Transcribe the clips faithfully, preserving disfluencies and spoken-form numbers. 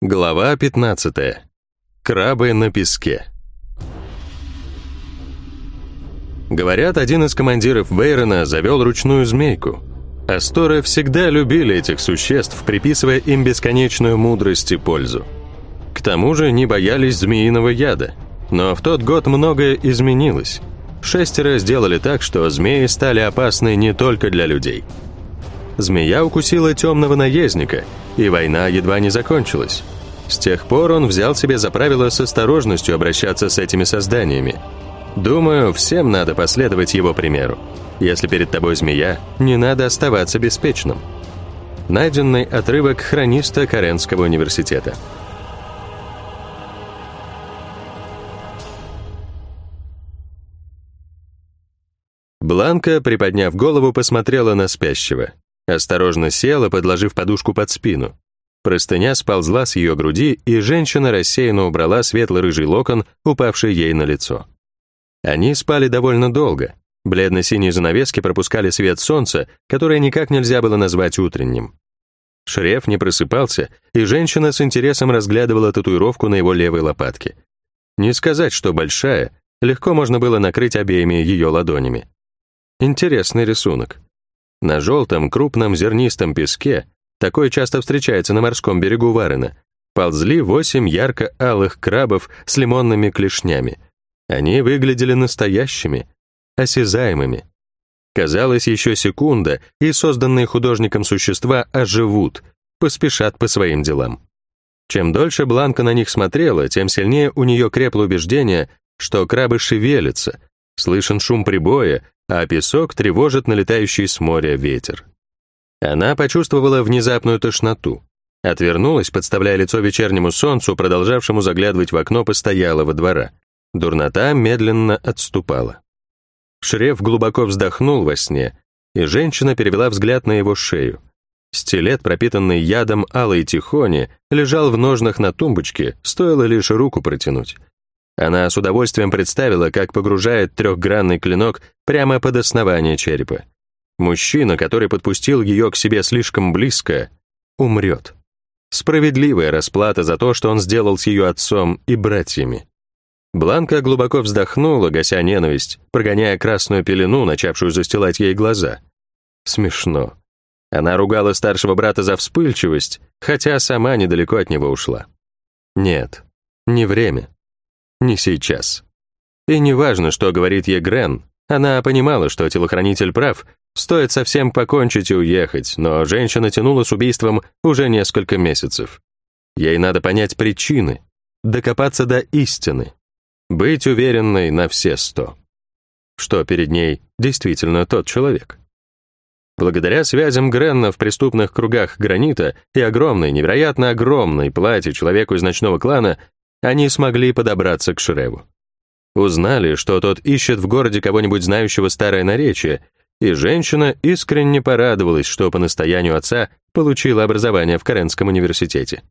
Глава пятнадцатая. Крабы на песке. Говорят, один из командиров Вейрона завел ручную змейку. Асторы всегда любили этих существ, приписывая им бесконечную мудрость и пользу. К тому же не боялись змеиного яда. Но в тот год многое изменилось. Шестеро сделали так, что змеи стали опасны не только для людей. Змея укусила темного наездника, и война едва не закончилась. С тех пор он взял себе за правило с осторожностью обращаться с этими созданиями. Думаю, всем надо последовать его примеру. Если перед тобой змея, не надо оставаться беспечным. Найденный отрывок хрониста Каренского университета. Бланка, приподняв голову, посмотрела на спящего. Осторожно села, подложив подушку под спину. Простыня сползла с ее груди, и женщина рассеянно убрала светло-рыжий локон, упавший ей на лицо. Они спали довольно долго. Бледно-синие занавески пропускали свет солнца, которое никак нельзя было назвать утренним. Шреф не просыпался, и женщина с интересом разглядывала татуировку на его левой лопатке. Не сказать, что большая, легко можно было накрыть обеими ее ладонями. Интересный рисунок. На желтом, крупном зернистом песке, такой часто встречается на морском берегу Варена, ползли восемь ярко-алых крабов с лимонными клешнями. Они выглядели настоящими, осязаемыми. Казалось, еще секунда, и созданные художником существа оживут, поспешат по своим делам. Чем дольше Бланка на них смотрела, тем сильнее у нее крепло убеждение, что крабы шевелятся, слышен шум прибоя, а песок тревожит налетающий с моря ветер. Она почувствовала внезапную тошноту. Отвернулась, подставляя лицо вечернему солнцу, продолжавшему заглядывать в окно постоялого двора. Дурнота медленно отступала. Шреф глубоко вздохнул во сне, и женщина перевела взгляд на его шею. Стилет, пропитанный ядом алой тихони, лежал в ножнах на тумбочке, стоило лишь руку протянуть. Она с удовольствием представила, как погружает трехгранный клинок прямо под основание черепа. Мужчина, который подпустил ее к себе слишком близко, умрет. Справедливая расплата за то, что он сделал с ее отцом и братьями. Бланка глубоко вздохнула, гася ненависть, прогоняя красную пелену, начавшую застилать ей глаза. Смешно. Она ругала старшего брата за вспыльчивость, хотя сама недалеко от него ушла. Нет, не время. Не сейчас. И не важно, что говорит ей Грен. Она понимала, что телохранитель прав, стоит совсем покончить и уехать, но женщина тянула с убийством уже несколько месяцев. Ей надо понять причины, докопаться до истины, быть уверенной на все сто, что перед ней действительно тот человек. Благодаря связям Гренна в преступных кругах Гранита и огромной, невероятно огромной плате человеку из ночного клана, они смогли подобраться к Шреву. Узнали, что тот ищет в городе кого-нибудь знающего старое наречие, и женщина искренне порадовалась, что по настоянию отца получила образование в Каренском университете.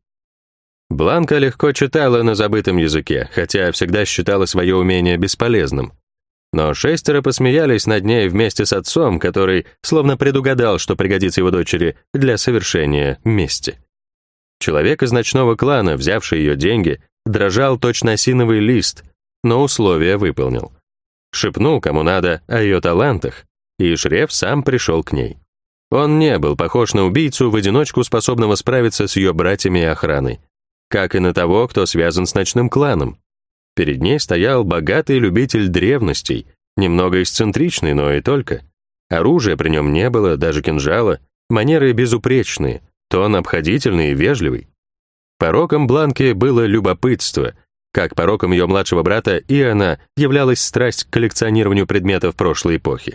Бланка легко читала на забытом языке, хотя всегда считала свое умение бесполезным. Но шестеро посмеялись над ней вместе с отцом, который словно предугадал, что пригодится его дочери для совершения мести. Человек из ночного клана, взявший ее деньги, дрожал точно осиновый лист, но условия выполнил. Шепнул кому надо о ее талантах, и Шреф сам пришел к ней. Он не был похож на убийцу, в одиночку способного справиться с ее братьями и охраной, как и на того, кто связан с ночным кланом. Перед ней стоял богатый любитель древностей, немного эксцентричный, но и только. Оружия при нем не было, даже кинжала, манеры безупречные, тон обходительный и вежливый. Пороком Бланки было любопытство, как пороком ее младшего брата Иоанна являлась страсть к коллекционированию предметов прошлой эпохи.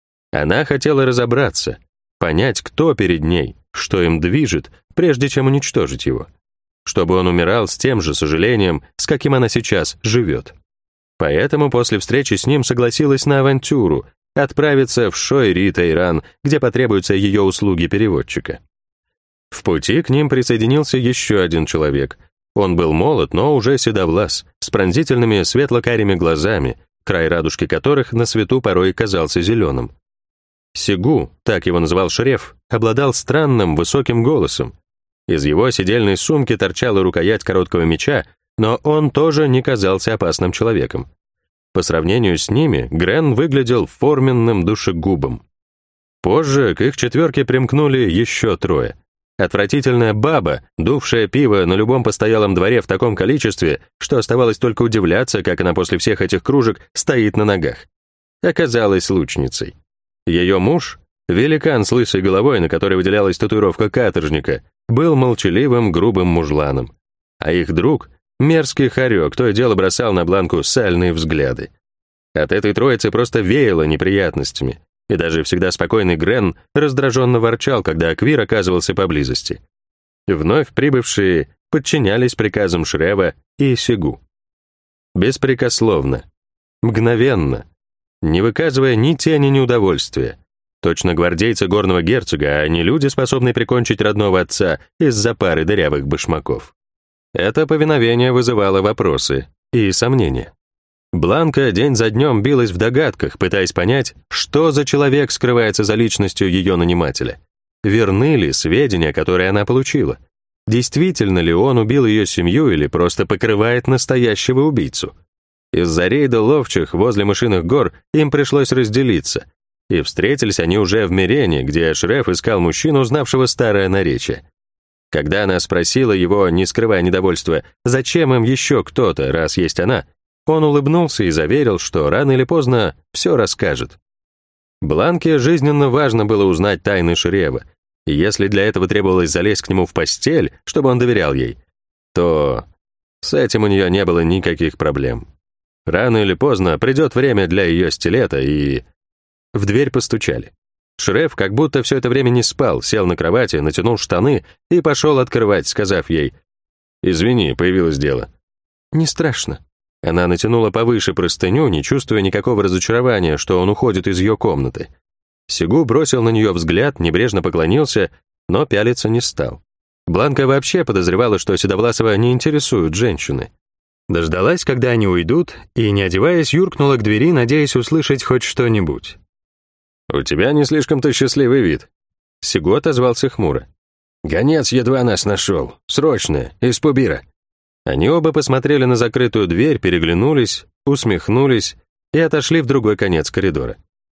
Она хотела разобраться, понять, кто перед ней, что им движет, прежде чем уничтожить его, чтобы он умирал с тем же сожалением, с каким она сейчас живет. Поэтому после встречи с ним согласилась на авантюру, отправиться в Шойри-Тейран, где потребуются ее услуги переводчика. В пути к ним присоединился еще один человек. Он был молод, но уже седовлас, с пронзительными светло-карими глазами, край радужки которых на свету порой казался зеленым. Сигу, так его называл Шреф, обладал странным высоким голосом. Из его седельной сумки торчала рукоять короткого меча, но он тоже не казался опасным человеком. По сравнению с ними, Грен выглядел форменным душегубом. Позже к их четверке примкнули еще трое. Отвратительная баба, дувшая пиво на любом постоялом дворе в таком количестве, что оставалось только удивляться, как она после всех этих кружек стоит на ногах. Оказалась лучницей. Ее муж, великан с лысой головой, на которой выделялась татуировка каторжника, был молчаливым, грубым мужланом. А их друг, мерзкий хорек, то и дело бросал на Бланку сальные взгляды. От этой троицы просто веяло неприятностями, и даже всегда спокойный Грен раздраженно ворчал, когда Аквир оказывался поблизости. Вновь прибывшие подчинялись приказам Шрева и Сигу. Беспрекословно, мгновенно, не выказывая ни тени неудовольствия. Точно гвардейцы горного герцога, а не люди, способные прикончить родного отца из-за пары дырявых башмаков. Это повиновение вызывало вопросы и сомнения. Бланка день за днем билась в догадках, пытаясь понять, что за человек скрывается за личностью ее нанимателя. Верны ли сведения, которые она получила? Действительно ли он убил ее семью или просто покрывает настоящего убийцу? Из-за рейда ловчих возле Мышиных гор им пришлось разделиться, и встретились они уже в Мирене, где Шреф искал мужчину, знавшего старое наречие. Когда она спросила его, не скрывая недовольства, зачем им еще кто-то, раз есть она, он улыбнулся и заверил, что рано или поздно все расскажет. Бланке жизненно важно было узнать тайны Шрева, и если для этого требовалось залезть к нему в постель, чтобы он доверял ей, то с этим у нее не было никаких проблем. Рано или поздно придет время для ее стилета, и... В дверь постучали. Шреф как будто все это время не спал, сел на кровати, натянул штаны и пошел открывать, сказав ей: «Извини, появилось дело». «Не страшно». Она натянула повыше простыню, не чувствуя никакого разочарования, что он уходит из ее комнаты. Сигу бросил на нее взгляд, небрежно поклонился, но пялиться не стал. Бланка вообще подозревала, что Седовласова не интересуют женщины. Дождалась, когда они уйдут, и, не одеваясь, юркнула к двери, надеясь услышать хоть что-нибудь. «У тебя не слишком-то счастливый вид». Сигу отозвался хмуро. «Гонец едва нас нашел. Срочно, из Пубира». Они оба посмотрели на закрытую дверь, переглянулись, усмехнулись и отошли в другой конец коридора.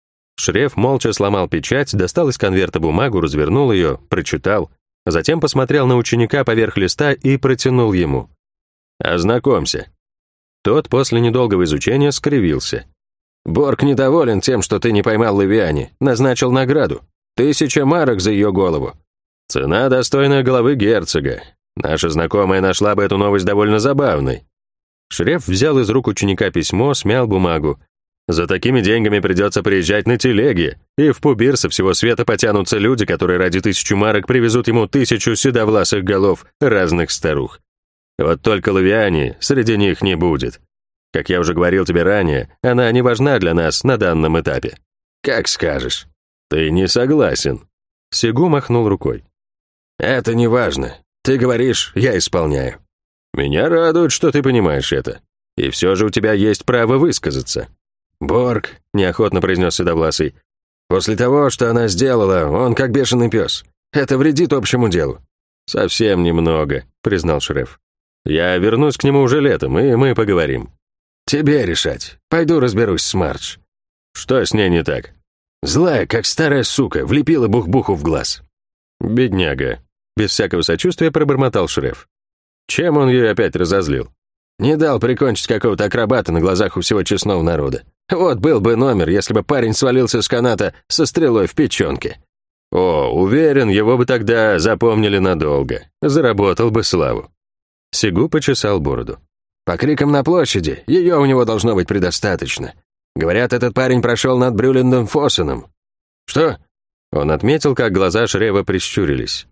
Шреф молча сломал печать, достал из конверта бумагу, развернул ее, прочитал, затем посмотрел на ученика поверх листа и протянул ему. «Ознакомься». Тот после недолгого изучения скривился. «Борг недоволен тем, что ты не поймал Лавиани, назначил награду. Тысяча марок за ее голову. Цена, достойная головы герцога. Наша знакомая нашла бы эту новость довольно забавной». Шреф взял из рук ученика письмо, смял бумагу. «За такими деньгами придется приезжать на телеге, и в Пубир со всего света потянутся люди, которые ради тысячи марок привезут ему тысячу седовласых голов разных старух. Вот только Лавиани среди них не будет. Как я уже говорил тебе ранее, она не важна для нас на данном этапе». «Как скажешь». «Ты не согласен». Сигу махнул рукой. «Это не важно. Ты говоришь, я исполняю. Меня радует, что ты понимаешь это. И все же у тебя есть право высказаться». «Борг», — неохотно произнес Седовласый, «после того, что она сделала, он как бешеный пес. Это вредит общему делу». «Совсем немного», — признал Шреф. «Я вернусь к нему уже летом, и мы поговорим». «Тебе решать. Пойду разберусь с Мардж». «Что с ней не так?» «Злая, как старая сука, влепила бух-буху в глаз». «Бедняга», — без всякого сочувствия пробормотал Шреф. «Чем он ее опять разозлил?» «Не дал прикончить какого-то акробата на глазах у всего честного народа. Вот был бы номер, если бы парень свалился с каната со стрелой в печенке». «О, уверен, его бы тогда запомнили надолго. Заработал бы славу». Сигу почесал бороду. «По крикам на площади, ее у него должно быть предостаточно. Говорят, этот парень прошел над Брюлендом Фоссеном». «Что?» Он отметил, как глаза Шрева прищурились.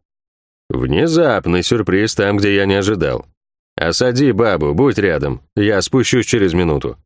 «Внезапный сюрприз там, где я не ожидал. Осади бабу, будь рядом, я спущусь через минуту».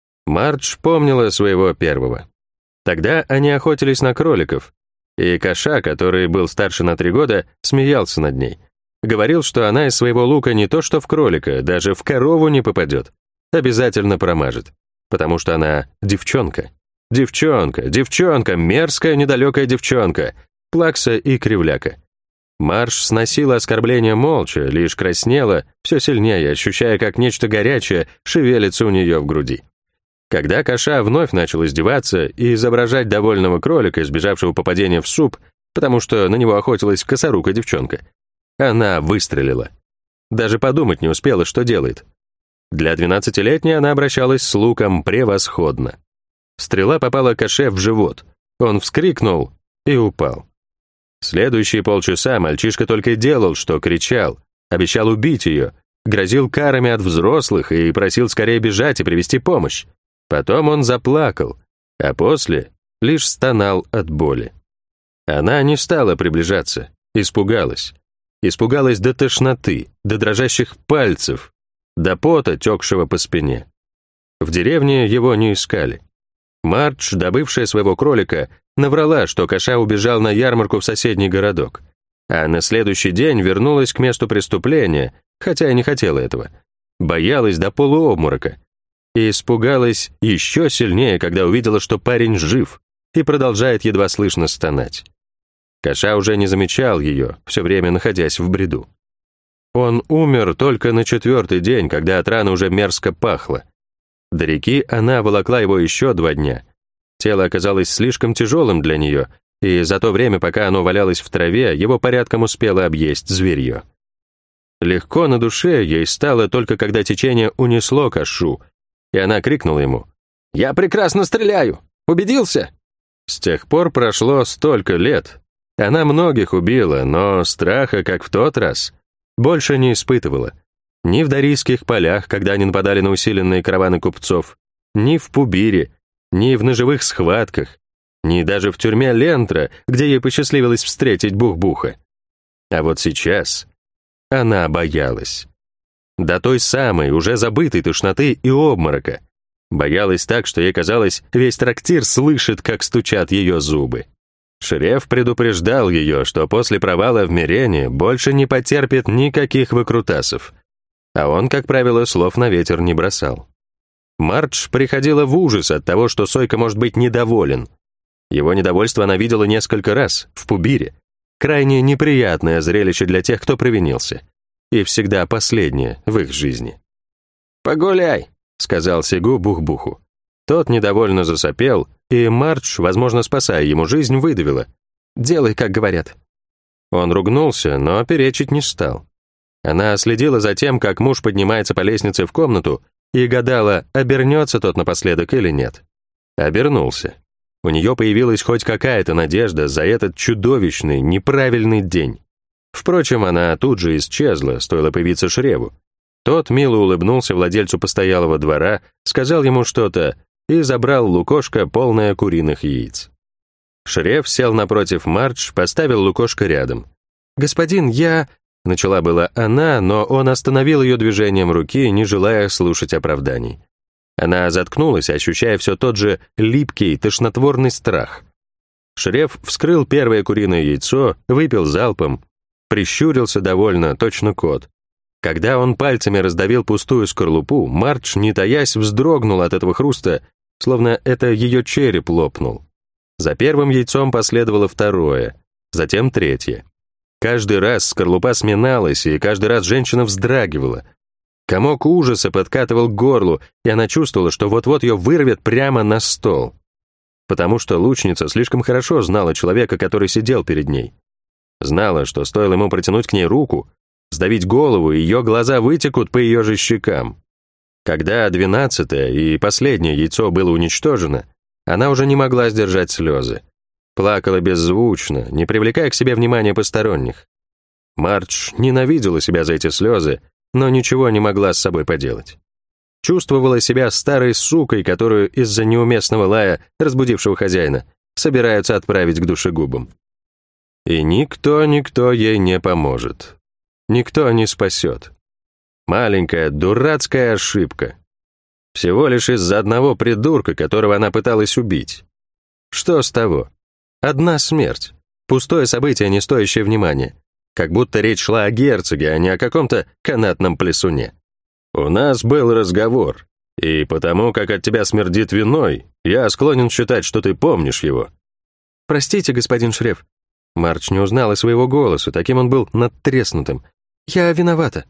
Мардж помнила своего первого. Тогда они охотились на кроликов, и Каша, который был старше на три года, смеялся над ней. Говорил, что она из своего лука не то что в кролика, даже в корову не попадет. Обязательно промажет, потому что она девчонка. Девчонка, девчонка, мерзкая, недалекая девчонка, плакса и кривляка. Марш сносила оскорбления молча, лишь краснела, все сильнее, ощущая, как нечто горячее шевелится у нее в груди. Когда Каша вновь начал издеваться и изображать довольного кролика, избежавшего попадения в суп, потому что на него охотилась косорукая девчонка, она выстрелила. Даже подумать не успела, что делает. Для двенадцатилетней она обращалась с луком превосходно. Стрела попала Каше в живот. Он вскрикнул и упал. Следующие полчаса мальчишка только делал, что кричал, обещал убить ее, грозил карами от взрослых и просил скорее бежать и привести помощь. Потом он заплакал, а после лишь стонал от боли. Она не стала приближаться, испугалась. Испугалась до тошноты, до дрожащих пальцев, до пота, текшего по спине. В деревне его не искали. Мардж, добывшая своего кролика, наврала, что Каша убежал на ярмарку в соседний городок, а на следующий день вернулась к месту преступления, хотя и не хотела этого. Боялась до полуобморока. И испугалась еще сильнее, когда увидела, что парень жив и продолжает едва слышно стонать. Каша уже не замечал ее, все время находясь в бреду. Он умер только на четвертый день, когда от раны уже мерзко пахло. До реки она волокла его еще два дня. Тело оказалось слишком тяжелым для нее, и за то время, пока оно валялось в траве, его порядком успело объесть зверье. Легко на душе ей стало только когда течение унесло Кашу, и она крикнула ему: «Я прекрасно стреляю! Убедился?» С тех пор прошло столько лет. Она многих убила, но страха, как в тот раз, больше не испытывала. Ни в Дарийских полях, когда они нападали на усиленные караваны купцов, ни в Пубире, ни в ножевых схватках, ни даже в тюрьме Лентра, где ей посчастливилось встретить Бух-Буха. А вот сейчас она боялась. До той самой, уже забытой тошноты и обморока. Боялась так, что ей казалось, весь трактир слышит, как стучат ее зубы. Шреф предупреждал ее, что после провала в Мирене больше не потерпит никаких выкрутасов. А он, как правило, слов на ветер не бросал. Мардж приходила в ужас от того, что Сойка может быть недоволен. Его недовольство она видела несколько раз, в Пубире. Крайне неприятное зрелище для тех, кто провинился. И всегда последнее в их жизни. «Погуляй», — сказал Сегу Бух-Буху. Тот недовольно засопел, и Мардж, возможно, спасая ему жизнь, выдавила: «Делай, как говорят». Он ругнулся, но перечить не стал. Она следила за тем, как муж поднимается по лестнице в комнату, и гадала, обернется тот напоследок или нет. Обернулся. У нее появилась хоть какая-то надежда за этот чудовищный, неправильный день. Впрочем, она тут же исчезла, стоило появиться Шреву. Тот мило улыбнулся владельцу постоялого двора, сказал ему что-то и забрал лукошко, полное куриных яиц. Шрев сел напротив Мардж, поставил лукошко рядом. «Господин, я...» — начала была она, но он остановил ее движением руки, не желая слушать оправданий. Она заткнулась, ощущая все тот же липкий, тошнотворный страх. Шрев вскрыл первое куриное яйцо, выпил залпом, прищурился довольно, точно кот. Когда он пальцами раздавил пустую скорлупу, Мардж, не таясь, вздрогнул от этого хруста, словно это ее череп лопнул. За первым яйцом последовало второе, затем третье. Каждый раз скорлупа сминалась, и каждый раз женщина вздрагивала. Комок ужаса подкатывал к горлу, и она чувствовала, что вот-вот ее вырвет прямо на стол. Потому что лучница слишком хорошо знала человека, который сидел перед ней. Знала, что стоило ему протянуть к ней руку, сдавить голову, и ее глаза вытекут по ее же щекам. Когда двенадцатое и последнее яйцо было уничтожено, она уже не могла сдержать слезы. Плакала беззвучно, не привлекая к себе внимания посторонних. Мардж ненавидела себя за эти слезы, но ничего не могла с собой поделать. Чувствовала себя старой сукой, которую из-за неуместного лая, разбудившего хозяина, собираются отправить к душегубам. И никто, никто ей не поможет. Никто не спасет. Маленькая, дурацкая ошибка. Всего лишь из-за одного придурка, которого она пыталась убить. Что с того? Одна смерть. Пустое событие, не стоящее внимания. Как будто речь шла о герцоге, а не о каком-то канатном плесуне. У нас был разговор, и потому как от тебя смердит виной, я склонен считать, что ты помнишь его. Простите, господин Шреф. Марч не узнала своего голоса, таким он был надтреснутым. «Я виновата».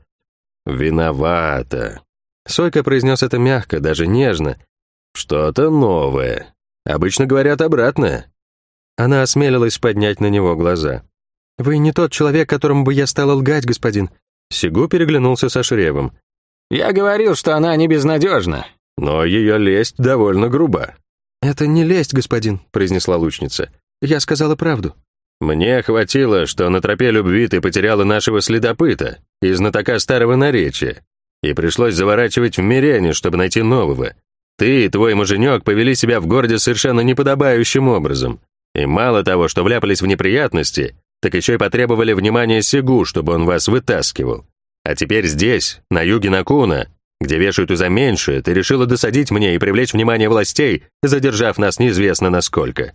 «Виновата». Сойка произнес это мягко, даже нежно. «Что-то новое. Обычно говорят обратное». Она осмелилась поднять на него глаза. «Вы не тот человек, которому бы я стала лгать, господин». Сигу переглянулся со Шревом. «Я говорил, что она не безнадежна». «Но ее лесть довольно груба». «Это не лесть, господин», — произнесла лучница. «Я сказала правду». «Мне хватило, что на тропе любви ты потеряла нашего следопыта и знатока старого наречия, и пришлось заворачивать в Мирене, чтобы найти нового. Ты и твой муженек повели себя в городе совершенно неподобающим образом. И мало того, что вляпались в неприятности, так еще и потребовали внимания Сигу, чтобы он вас вытаскивал. А теперь здесь, на юге Накуна, где вешают и за меньшее, ты решила досадить мне и привлечь внимание властей, задержав нас неизвестно насколько».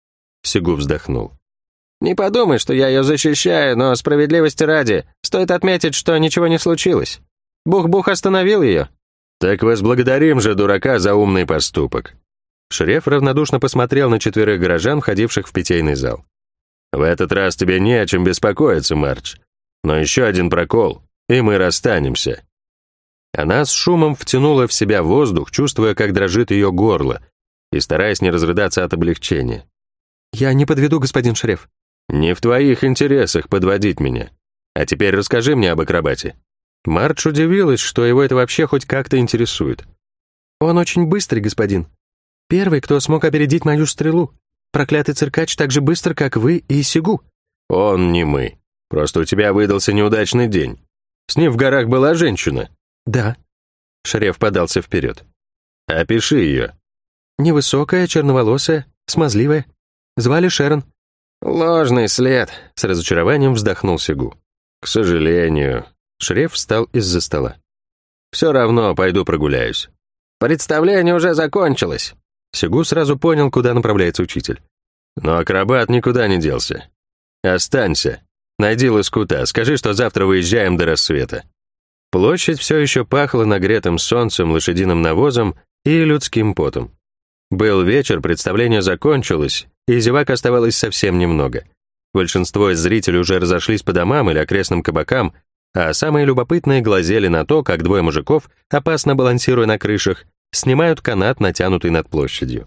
Сигу вздохнул. «Не подумай, что я ее защищаю, но справедливости ради, стоит отметить, что ничего не случилось. Бух-бух остановил ее». «Так возблагодарим же дурака за умный поступок». Шреф равнодушно посмотрел на четверых горожан, входивших в питейный зал. «В этот раз тебе не о чем беспокоиться, Марч. Но еще один прокол, и мы расстанемся». Она с шумом втянула в себя воздух, чувствуя, как дрожит ее горло, и стараясь не разрыдаться от облегчения. «Я не подведу, господин Шреф». «Не в твоих интересах подводить меня. А теперь расскажи мне об акробате». Марч удивилась, что его это вообще хоть как-то интересует. «Он очень быстрый, господин. Первый, кто смог опередить мою стрелу. Проклятый циркач так же быстр, как вы и Сигу». «Он не мы. Просто у тебя выдался неудачный день. С ним в горах была женщина». «Да». Шреф подался вперед. «Опиши ее». «Невысокая, черноволосая, смазливая. Звали Шерон». «Ложный след», — с разочарованием вздохнул Сигу. «К сожалению». Шреф встал из-за стола. «Все равно пойду прогуляюсь». «Представление уже закончилось». Сигу сразу понял, куда направляется учитель. «Но акробат никуда не делся. Останься. Найди лоскута, скажи, что завтра выезжаем до рассвета». Площадь все еще пахла нагретым солнцем, лошадиным навозом и людским потом. Был вечер, представление закончилось, и зевак оставалось совсем немного. Большинство из зрителей уже разошлись по домам или окрестным кабакам, а самые любопытные глазели на то, как двое мужиков, опасно балансируя на крышах, снимают канат, натянутый над площадью.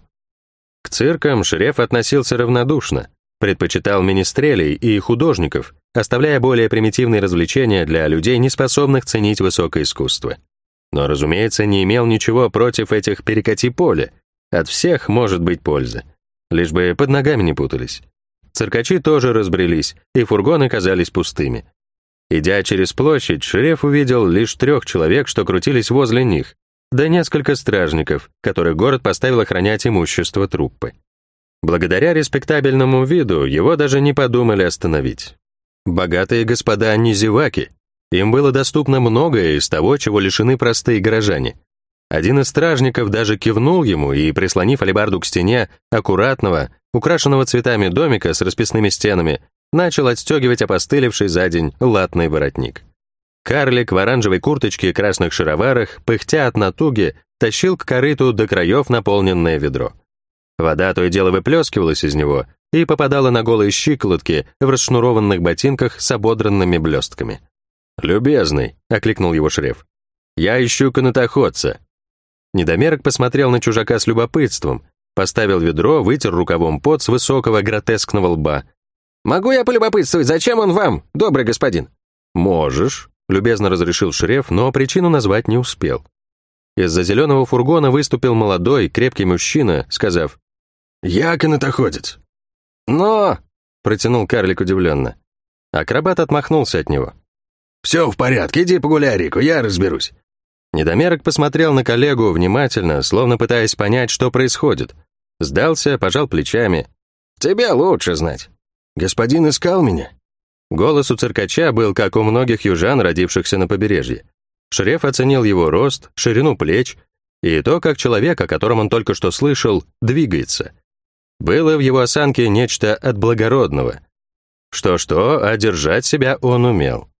К циркам Шреф относился равнодушно, предпочитал министрелей и художников, оставляя более примитивные развлечения для людей, не способных ценить высокое искусство. Но, разумеется, не имел ничего против этих перекати-поле. От всех может быть польза. Лишь бы под ногами не путались. Циркачи тоже разбрелись, и фургоны казались пустыми. Идя через площадь, Шреф увидел лишь трех человек, что крутились возле них, да несколько стражников, которых город поставил охранять имущество труппы. Благодаря респектабельному виду его даже не подумали остановить. Богатые господа не зеваки. Им было доступно многое из того, чего лишены простые горожане. Один из стражников даже кивнул ему и, прислонив алебарду к стене аккуратного, украшенного цветами домика с расписными стенами, начал отстегивать опостылевший за день латный воротник. Карлик в оранжевой курточке и красных шароварах, пыхтя от натуги, тащил к корыту до краев наполненное ведро. Вода то и дело выплескивалась из него и попадала на голые щиколотки в расшнурованных ботинках с ободранными блестками. «Любезный», — окликнул его Шреф, — «я ищу канатоходца». Недомерок посмотрел на чужака с любопытством, поставил ведро, вытер рукавом пот с высокого гротескного лба. «Могу я полюбопытствовать, зачем он вам, добрый господин?» «Можешь», — любезно разрешил Шреф, но причину назвать не успел. Из-за зеленого фургона выступил молодой, крепкий мужчина, сказав: «Я канатоходец». «Но...» — протянул карлик удивленно. Акробат отмахнулся от него. «Все в порядке, иди погуляй, Рико, я разберусь». Недомерок посмотрел на коллегу внимательно, словно пытаясь понять, что происходит. Сдался, пожал плечами. «Тебе лучше знать». «Господин искал меня?» Голос у циркача был, как у многих южан, родившихся на побережье. Шреф оценил его рост, ширину плеч и то, как человек, о котором он только что слышал, двигается. Было в его осанке нечто от благородного. Что-что, а держать себя он умел.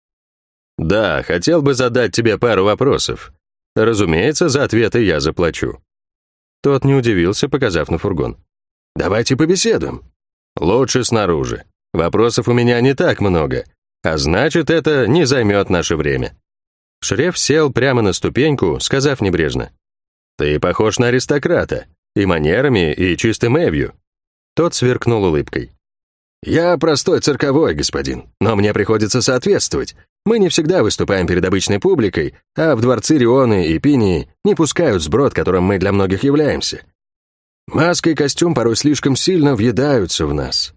«Да, хотел бы задать тебе пару вопросов. Разумеется, за ответы я заплачу». Тот не удивился, показав на фургон. «Давайте побеседуем. Лучше снаружи». Вопросов у меня не так много, а значит, это не займет наше время». Шреф сел прямо на ступеньку, сказав небрежно: «Ты похож на аристократа, и манерами, и чистым эвью». Тот сверкнул улыбкой. «Я простой цирковой, господин, но мне приходится соответствовать. Мы не всегда выступаем перед обычной публикой, а в дворцы Рионы и Пинии не пускают сброд, которым мы для многих являемся. Маска и костюм порой слишком сильно въедаются в нас.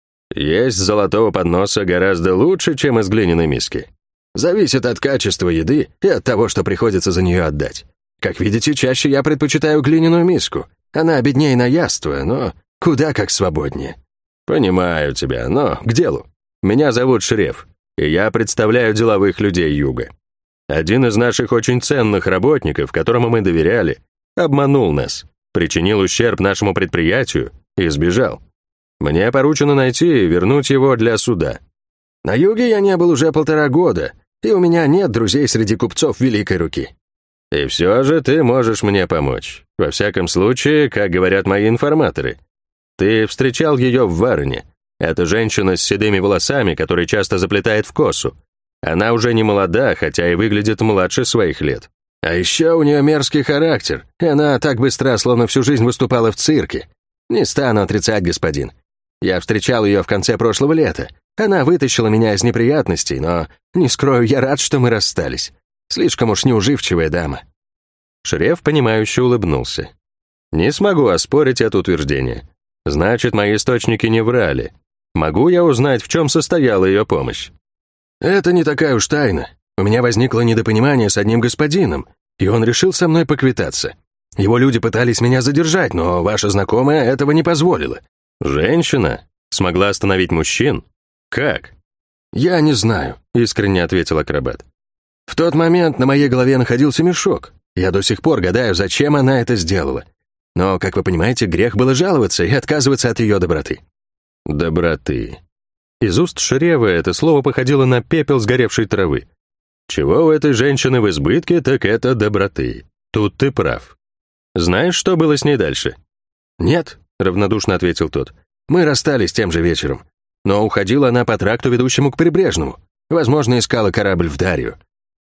Есть с золотого подноса гораздо лучше, чем из глиняной миски. Зависит от качества еды и от того, что приходится за нее отдать. Как видите, чаще я предпочитаю глиняную миску. Она беднее на яство, но куда как свободнее». «Понимаю тебя, но к делу. Меня зовут Шреф, и я представляю деловых людей Юга. Один из наших очень ценных работников, которому мы доверяли, обманул нас, причинил ущерб нашему предприятию и сбежал. Мне поручено найти и вернуть его для суда. На юге я не был уже полтора года, и у меня нет друзей среди купцов великой руки. И все же ты можешь мне помочь. Во всяком случае, как говорят мои информаторы. Ты встречал ее в Варне. Это женщина с седыми волосами, которая часто заплетает в косу. Она уже не молода, хотя и выглядит младше своих лет. А еще у нее мерзкий характер, и она так быстра, словно всю жизнь выступала в цирке. Не стану отрицать, господин. Я встречал ее в конце прошлого лета. Она вытащила меня из неприятностей, но, не скрою, я рад, что мы расстались. Слишком уж неуживчивая дама». Шреф, понимающе улыбнулся. «Не смогу оспорить это утверждение. Значит, мои источники не врали. Могу я узнать, в чем состояла ее помощь?» «Это не такая уж тайна. У меня возникло недопонимание с одним господином, и он решил со мной поквитаться. Его люди пытались меня задержать, но ваша знакомая этого не позволила». «Женщина? Смогла остановить мужчин? Как?» «Я не знаю», — искренне ответил акробат. «В тот момент на моей голове находился мешок. Я до сих пор гадаю, зачем она это сделала. Но, как вы понимаете, грех было жаловаться и отказываться от ее доброты». «Доброты». Из уст Шрева это слово походило на пепел сгоревшей травы. Чего у этой женщины в избытке, так это доброты. Тут ты прав. Знаешь, что было с ней дальше? «Нет», — равнодушно ответил тот. «Мы расстались тем же вечером. Но уходила она по тракту, ведущему к прибрежному. Возможно, искала корабль в Дарью».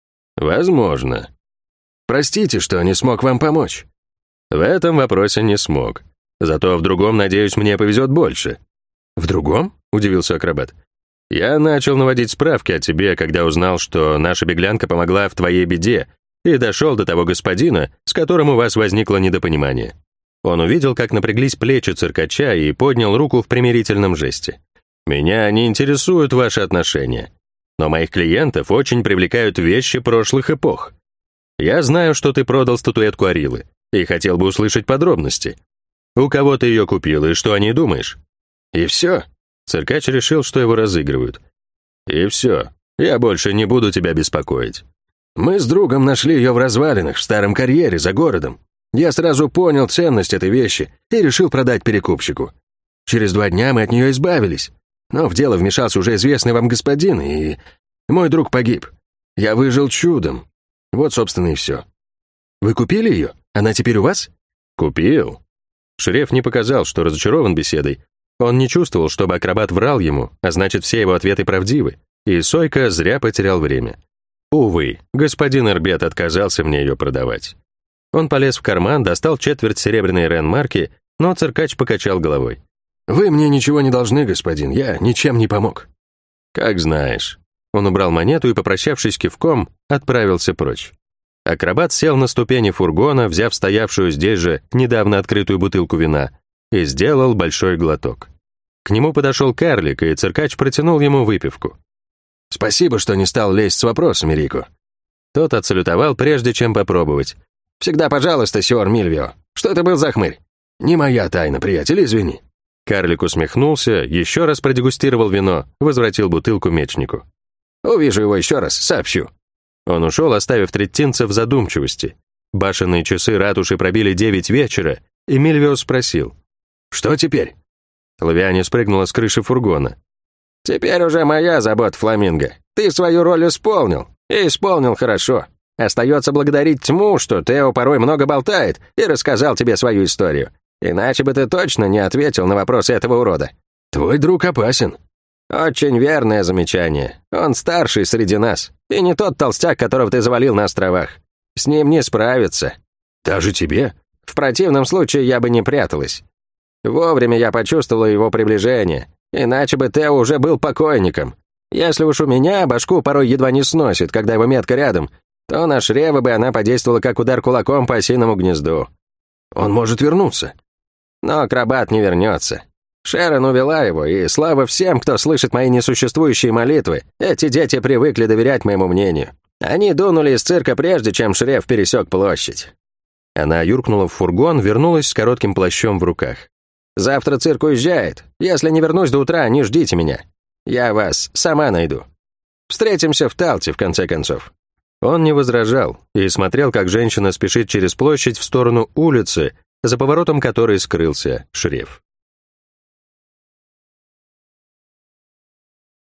«Возможно. Простите, что не смог вам помочь». «В этом вопросе не смог. Зато в другом, надеюсь, мне повезет больше». «В другом?» — удивился акробат. «Я начал наводить справки о тебе, когда узнал, что наша беглянка помогла в твоей беде, и дошел до того господина, с которым у вас возникло недопонимание». Он увидел, как напряглись плечи циркача и поднял руку в примирительном жесте. «Меня не интересуют ваши отношения, но моих клиентов очень привлекают вещи прошлых эпох. Я знаю, что ты продал статуэтку Арилы, и хотел бы услышать подробности. У кого ты ее купил, и что о ней думаешь?» «И все?» Циркач решил, что его разыгрывают. «И все. Я больше не буду тебя беспокоить. Мы с другом нашли ее в развалинах, в старом карьере, за городом. Я сразу понял ценность этой вещи и решил продать перекупщику. Через два дня мы от нее избавились, но в дело вмешался уже известный вам господин, и мой друг погиб. Я выжил чудом. Вот, собственно, и все. Вы купили ее? Она теперь у вас?» «Купил». Шреф не показал, что разочарован беседой. Он не чувствовал, чтобы акробат врал ему, а значит, все его ответы правдивы, и Сойка зря потерял время. Увы, господин Эрбет отказался мне ее продавать. Он полез в карман, достал четверть серебряной рен-марки, но циркач покачал головой. «Вы мне ничего не должны, господин, я ничем не помог». «Как знаешь». Он убрал монету и, попрощавшись кивком, отправился прочь. Акробат сел на ступени фургона, взяв стоявшую здесь же недавно открытую бутылку вина, и сделал большой глоток. К нему подошел карлик, и циркач протянул ему выпивку. «Спасибо, что не стал лезть с вопросами, Рико». Тот отсалютовал, прежде чем попробовать. «Всегда пожалуйста, сёр Мильвио. Что это был за хмырь?» «Не моя тайна, приятель, извини». Карлик усмехнулся, еще раз продегустировал вино, возвратил бутылку мечнику. «Увижу его еще раз, сообщу». Он ушел, оставив третинца в задумчивости. Башенные часы ратуши пробили девять вечера, и Мильвио спросил. «Что теперь?» Лавиане спрыгнула с крыши фургона. «Теперь уже моя забота, Фламинго. Ты свою роль исполнил, и исполнил хорошо. Остается благодарить тьму, что Тео порой много болтает и рассказал тебе свою историю. Иначе бы ты точно не ответил на вопросы этого урода». «Твой друг опасен». «Очень верное замечание. Он старший среди нас. И не тот толстяк, которого ты завалил на островах. С ним не справиться». «Даже тебе?» «В противном случае я бы не пряталась. Вовремя я почувствовала его приближение, иначе бы Тео уже был покойником. Если уж у меня башку порой едва не сносит, когда его метка рядом, то на Шрева бы она подействовала как удар кулаком по осиному гнезду. Он может вернуться». Но акробат не вернется. Шерон увела его, и слава всем, кто слышит мои несуществующие молитвы, эти дети привыкли доверять моему мнению. Они дунули из цирка прежде, чем Шрев пересек площадь». Она юркнула в фургон, вернулась с коротким плащом в руках. «Завтра цирк уезжает. Если не вернусь до утра, не ждите меня. Я вас сама найду. Встретимся в Талте, в конце концов». Он не возражал и смотрел, как женщина спешит через площадь в сторону улицы, за поворотом которой скрылся Шрев.